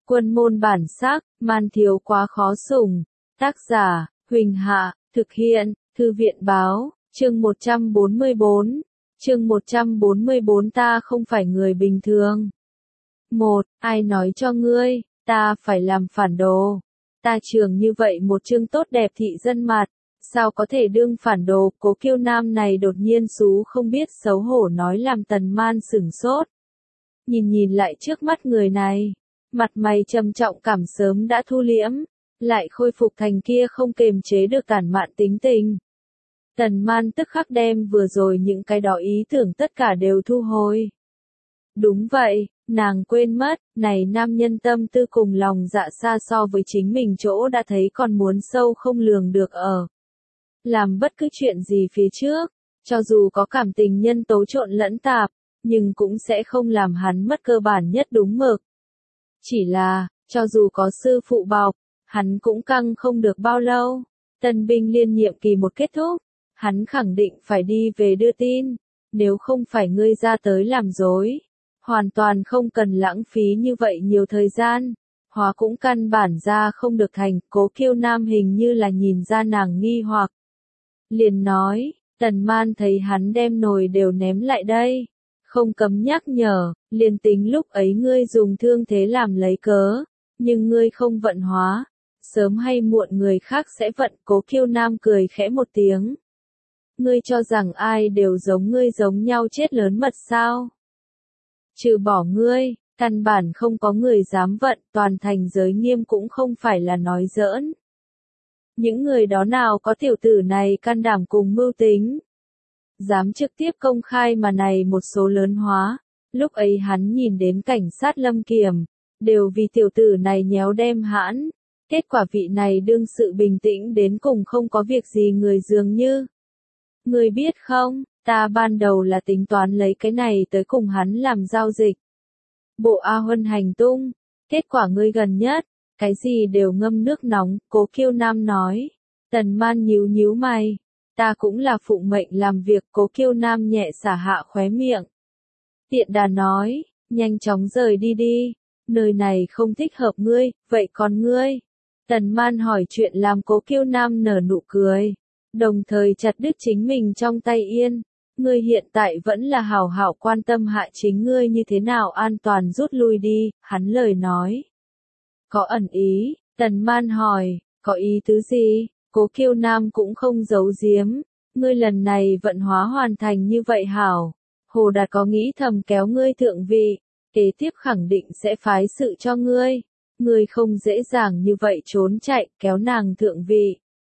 Quân môn bản sắc, man thiếu quá khó sủng. Tác giả, Huỳnh Hạ, thực hiện, Thư viện báo, chương 144. Chương 144 ta không phải người bình thường. 1. Ai nói cho ngươi, ta phải làm phản đồ. Ta trường như vậy một chương tốt đẹp thị dân mặt, sao có thể đương phản đồ. Cố Kiêu Nam này đột nhiên xú không biết xấu hổ nói làm Tần Man sửng sốt. Nhìn lại trước mắt người này, mặt mày trầm trọng cảm sớm đã thu liễm, lại khôi phục thành kia không kềm chế được tản mạn tính tình. Tần Man tức khắc đem vừa rồi những cái đó ý tưởng tất cả đều thu hồi. Đúng vậy, nàng quên mất, này nam nhân tâm tư cùng lòng dạ xa so với chính mình chỗ đã thấy còn muốn sâu không lường được ở. Làm bất cứ chuyện gì phía trước, cho dù có cảm tình nhân tố trộn lẫn tạp, nhưng cũng sẽ không làm hắn mất cơ bản nhất đúng mực. Chỉ là, cho dù có sư phụ bọc, hắn cũng căng không được bao lâu. Tân binh liên nhiệm kỳ một kết thúc, hắn khẳng định phải đi về đưa tin, nếu không phải ngươi ra tới làm dối. Hoàn toàn không cần lãng phí như vậy nhiều thời gian, hóa cũng căn bản ra không được thành. Cố Kiêu Nam hình như là nhìn ra nàng nghi hoặc, liền nói, Tần Man thấy hắn đem nồi đều ném lại đây, không cấm nhắc nhở, liền tính lúc ấy ngươi dùng thương thế làm lấy cớ, nhưng ngươi không vận hóa, sớm hay muộn người khác sẽ vận. Cố Kiêu Nam cười khẽ một tiếng. Ngươi cho rằng ai đều giống ngươi giống nhau chết lớn mật sao? Trừ bỏ ngươi, căn bản không có người dám vận, toàn thành giới nghiêm cũng không phải là nói giỡn. Những người đó nào có tiểu tử này can đảm cùng mưu tính, dám trực tiếp công khai mà này một số lớn hóa. Lúc ấy hắn nhìn đến cảnh sát Lâm Kiềm, đều vì tiểu tử này nhéo đem hãn. Kết quả vị này đương sự bình tĩnh đến cùng không có việc gì người dường như. Ngươi biết không, ta ban đầu là tính toán lấy cái này tới cùng hắn làm giao dịch. Bộ A Huân hành tung, kết quả ngươi gần nhất, cái gì đều ngâm nước nóng. Cố Kiêu Nam nói. Tần Man nhíu mày. Ta cũng là phụng mệnh làm việc. Cố Kiêu Nam nhẹ xả hạ khóe miệng. Tiện đà nói, nhanh chóng rời đi đi, nơi này không thích hợp ngươi, vậy còn ngươi? Tần Man hỏi chuyện làm Cố Kiêu Nam nở nụ cười, đồng thời chặt đứt chính mình trong tay yên. Ngươi hiện tại vẫn là hảo hảo quan tâm hạ chính ngươi như thế nào an toàn rút lui đi. Hắn lời nói có ẩn ý. Tần Man hỏi, có ý tứ gì? Cố Kiêu Nam cũng không giấu giếm. Ngươi lần này vận hóa hoàn thành như vậy hảo. Hồ Đạt có nghĩ thầm kéo ngươi thượng vị, kế tiếp khẳng định sẽ phái sự cho ngươi. Ngươi không dễ dàng như vậy trốn chạy, kéo nàng thượng vị.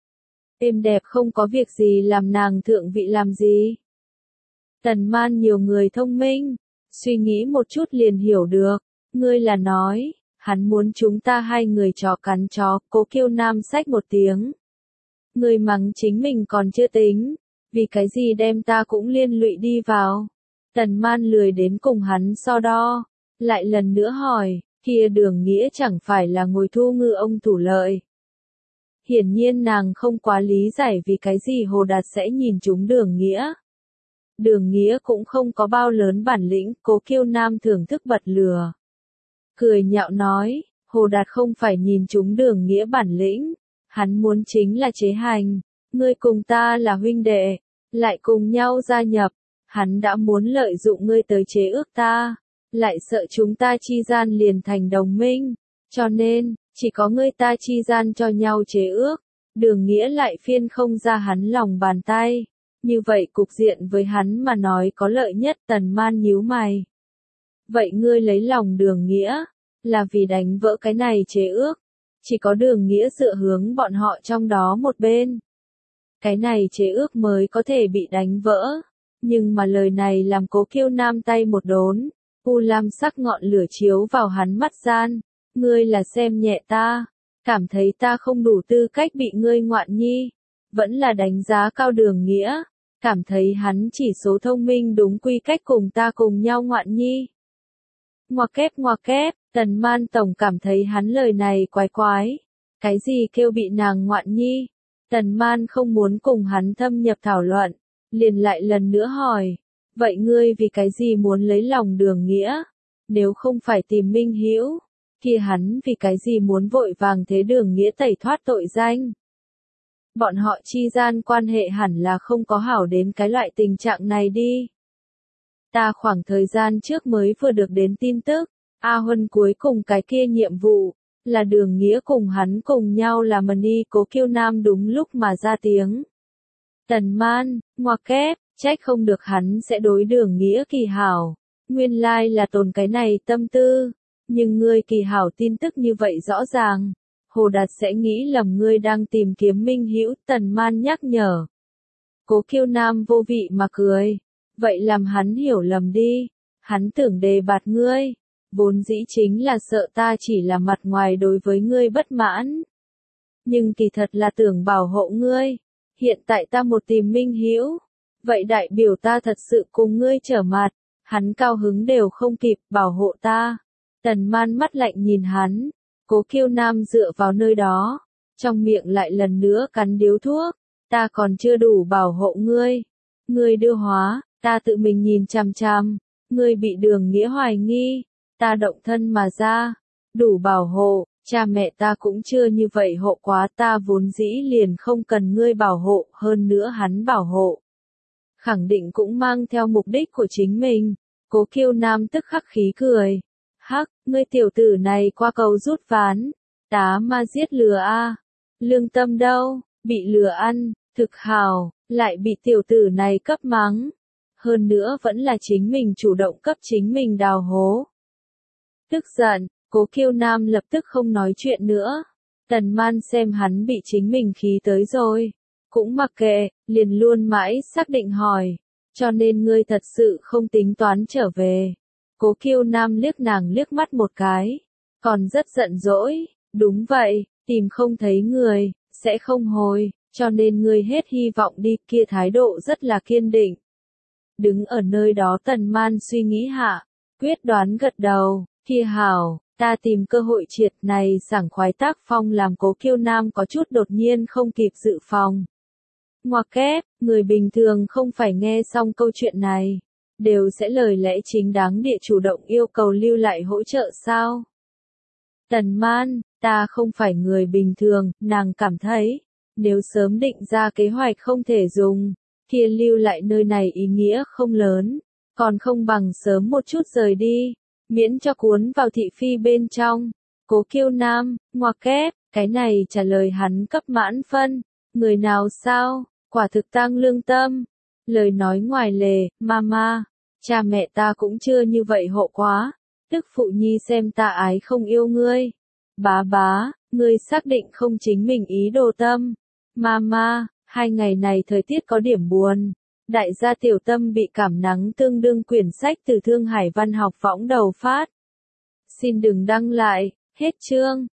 Êm đẹp không có việc gì làm nàng thượng vị làm gì? Tần Man nhiều người thông minh, suy nghĩ một chút liền hiểu được. Ngươi là nói, hắn muốn chúng ta hai người chó cắn chó. Cố Kiêu Nam xách một tiếng. Ngươi mắng chính mình còn chưa tính, vì cái gì đem ta cũng liên lụy đi vào. Tần Man lười đến cùng hắn so đo, lại lần nữa hỏi, kia Đường Nghĩa chẳng phải là ngồi thu ngư ông thủ lợi. Hiển nhiên nàng không quá lý giải vì cái gì Hồ Đạt sẽ nhìn trúng Đường Nghĩa. Đường Nghĩa cũng không có bao lớn bản lĩnh. Cố Kiêu Nam thưởng thức bật lừa, cười nhạo nói, Hồ Đạt không phải nhìn trúng Đường Nghĩa bản lĩnh, hắn muốn chính là chế hành. Ngươi cùng ta là huynh đệ, lại cùng nhau gia nhập. Hắn đã muốn lợi dụng ngươi tới chế ước ta, lại sợ chúng ta chi gian liền thành đồng minh, cho nên, chỉ có ngươi ta chi gian cho nhau chế ước. Đường Nghĩa lại phiên không ra hắn lòng bàn tay, như vậy cục diện với hắn mà nói có lợi nhất. Tần Man nhíu mày. Vậy ngươi lấy lòng Đường Nghĩa, là vì đánh vỡ cái này chế ước, chỉ có Đường Nghĩa dựa hướng bọn họ trong đó một bên, cái này chế ước mới có thể bị đánh vỡ. Nhưng mà lời này làm Cố Kiêu Nam tay một đốn, u lam sắc ngọn lửa chiếu vào hắn mắt gian. Ngươi là xem nhẹ ta, cảm thấy ta không đủ tư cách bị ngươi ngoạn nhi, vẫn là đánh giá cao Đường Nghĩa, cảm thấy hắn chỉ số thông minh đúng quy cách cùng ta cùng nhau ngoạn nhi. Ngoặc kép, Tần Man tổng cảm thấy hắn lời này quái quái. Cái gì kêu bị nàng ngoạn nhi? Tần Man không muốn cùng hắn thâm nhập thảo luận, liền lại lần nữa hỏi, vậy ngươi vì cái gì muốn lấy lòng Đường Nghĩa? Nếu không phải tìm minh hữu, kia hắn vì cái gì muốn vội vàng thế Đường Nghĩa tẩy thoát tội danh. Bọn họ chi gian quan hệ hẳn là không có hảo đến cái loại tình trạng này đi. Ta khoảng thời gian trước mới vừa được đến tin tức, A Huân cuối cùng cái kia nhiệm vụ, là Đường Nghĩa cùng hắn cùng nhau làm Mani Cố Kiêu Nam đúng lúc mà ra tiếng. Tần Man, ngoặc kép, trách không được hắn sẽ đối Đường Nghĩa kỳ hảo, nguyên lai là tồn cái này tâm tư, nhưng ngươi kỳ hảo tin tức như vậy rõ ràng. Hồ Đạt sẽ nghĩ lầm ngươi đang tìm kiếm minh hữu, Tần Man nhắc nhở. Cố Kiêu Nam vô vị mà cười, vậy làm hắn hiểu lầm đi, hắn tưởng đề bạt ngươi, vốn dĩ chính là sợ ta chỉ là mặt ngoài đối với ngươi bất mãn. Nhưng kỳ thật là tưởng bảo hộ ngươi, hiện tại ta một tìm minh hữu, vậy đại biểu ta thật sự cùng ngươi trở mặt, hắn cao hứng đều không kịp bảo hộ ta. Tần Man mắt lạnh nhìn hắn. Cố Kiêu Nam dựa vào nơi đó, trong miệng lại lần nữa cắn điếu thuốc, ta còn chưa đủ bảo hộ ngươi. Ngươi đưa hóa, ta tự mình nhìn chằm chằm, ngươi bị Đường Nghĩa hoài nghi, ta động thân mà ra, đủ bảo hộ, cha mẹ ta cũng chưa như vậy hộ quá, ta vốn dĩ liền không cần ngươi bảo hộ, hơn nữa hắn bảo hộ. Khẳng định cũng mang theo mục đích của chính mình, Cố Kiêu Nam tức khắc khí cười. Hắc, ngươi tiểu tử này qua cầu rút ván, tá ma giết lừa a, lương tâm đâu, bị lừa ăn, thực hào, lại bị tiểu tử này cấp mắng. Hơn nữa vẫn là chính mình chủ động cấp chính mình đào hố. Tức giận, Cố Kiêu Nam lập tức không nói chuyện nữa. Tần Man xem hắn bị chính mình khí tới rồi, cũng mặc kệ, liền luôn mãi xác định hỏi, cho nên ngươi thật sự không tính toán trở về. Cố Kiêu Nam liếc nàng liếc mắt một cái, còn rất giận dỗi, đúng vậy, tìm không thấy người, sẽ không hồi, cho nên ngươi hết hy vọng đi, kia thái độ rất là kiên định. Đứng ở nơi đó Tần Man suy nghĩ hạ, quyết đoán gật đầu, kia hảo, ta tìm cơ hội triệt này sảng khoái tác phong làm Cố Kiêu Nam có chút đột nhiên không kịp dự phòng. Ngoặc kép, người bình thường không phải nghe xong câu chuyện này, đều sẽ lời lẽ chính đáng địa chủ động yêu cầu lưu lại hỗ trợ sao? Tần Man, ta không phải người bình thường, nàng cảm thấy, nếu sớm định ra kế hoạch không thể dùng, kia lưu lại nơi này ý nghĩa không lớn, còn không bằng sớm một chút rời đi, miễn cho cuốn vào thị phi bên trong. Cố Kiêu Nam, ngoặc kép, cái này trả lời hắn cấp mãn phân, người nào sao, quả thực tăng lương tâm. Lời nói ngoài lề, mama, cha mẹ ta cũng chưa như vậy hộ quá, tức phụ nhi xem ta ái không yêu ngươi. Bá bá, ngươi xác định không chính mình ý đồ tâm. Mama, 2 ngày này thời tiết có điểm buồn. Đại gia tiểu tâm bị cảm nắng tương đương quyển sách từ Thương Hải Văn học võng đầu phát. Xin đừng đăng lại, hết chương.